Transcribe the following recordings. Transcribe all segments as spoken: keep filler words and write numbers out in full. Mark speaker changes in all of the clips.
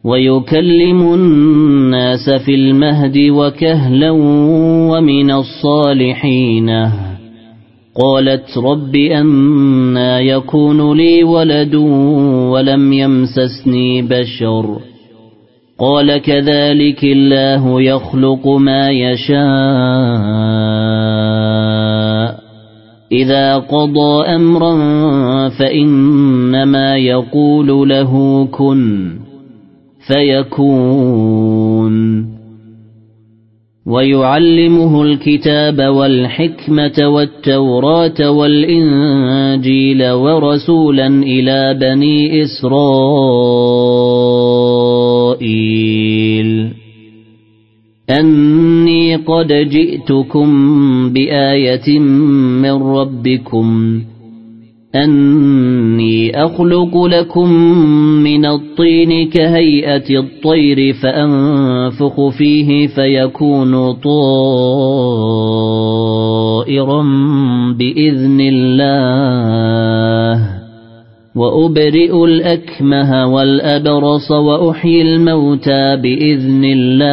Speaker 1: ويكلم الناس في المهد وكهلا ومن الصالحين. قالت رب أنى يكون لي ولد ولم يمسسني بشر قال كذلك الله يخلق ما يشاء إذا قضى أمرا فإنما يقول له كن فيكون. ويعلمه الكتاب والحكمة والتوراة والإنجيل ورسولا إلى بني إسرائيل أني قد جئتكم بآية من ربكم أني أخلق لكم من الطين كهيئة الطير فأنفخ فيه فيكون طائرا بإذن الله وأبرئ الأكمه والأبرص وأحيي الموتى بإذن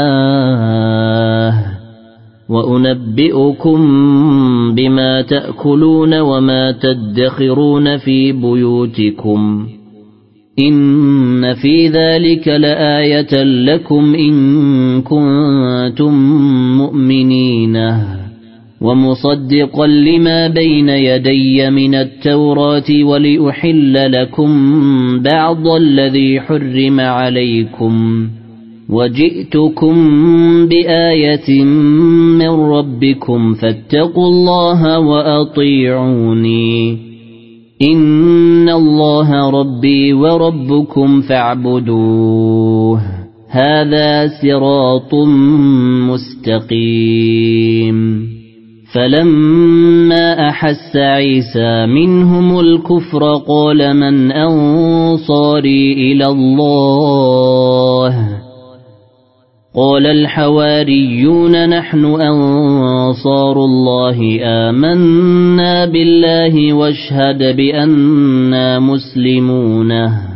Speaker 1: الله وأنبئكم بما تأكلون وما تدخرون في بيوتكم إن في ذلك لآية لكم إن كنتم مؤمنين ومصدقا لما بين يدي من التوراة ولأحل لكم بعض الذي حرم عليكم وجئتكم بآية من ربكم فاتقوا الله وأطيعوني إن الله ربي وربكم فاعبدوه هذا صراط مستقيم. فلما أحس عيسى منهم الكفر قال من أنصاري إلى الله قال الحواريون نحن أنصار الله آمنا بالله واشهد بأننا مسلمون.